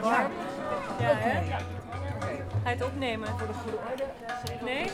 warm. Ja, Oké. hè? Ga je het opnemen voor de goede orde? Nee?